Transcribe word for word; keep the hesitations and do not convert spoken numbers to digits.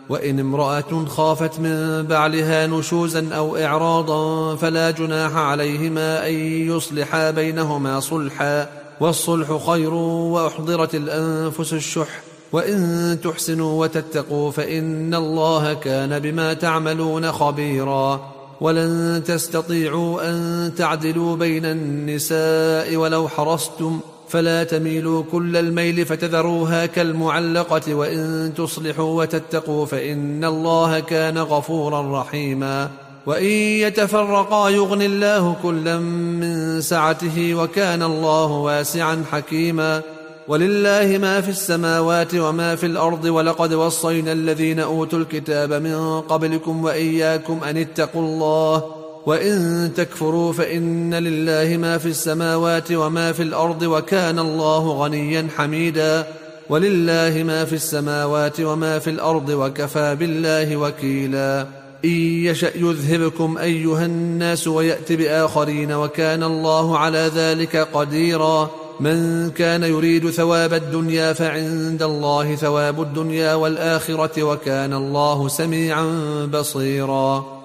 وإن امرأة خافت من بعلها نشوزا أو إعراضا فلا جناح عليهما أن يصلحا بينهما صلحا، والصلح خير، وأحضرت الأنفس الشح، وإن تحسنوا وتتقوا فإن الله كان بما تعملون خبيرا. ولن تستطيعوا أن تعدلوا بين النساء ولو حرصتم، فلا تميلوا كل الميل فتذروها كالمعلقة، وإن تصلحوا وتتقوا فإن الله كان غفورا رحيما. وإن يتفرقا يغني الله كلا من سعته، وكان الله واسعا حكيما. ولله ما في السماوات وما في الأرض، ولقد وصينا الذين أوتوا الكتاب من قبلكم وإياكم أن اتقوا الله، وإن تكفروا فإن لله ما في السماوات وما في الأرض، وكان الله غنيا حميدا. ولله ما في السماوات وما في الأرض، وكفى بالله وكيلا. إن يشأ يذهبكم أيها الناس ويأت بآخرين، وكان الله على ذلك قديرا. من كان يريد ثواب الدنيا فعند الله ثواب الدنيا والآخرة، وكان الله سميعا بصيرا.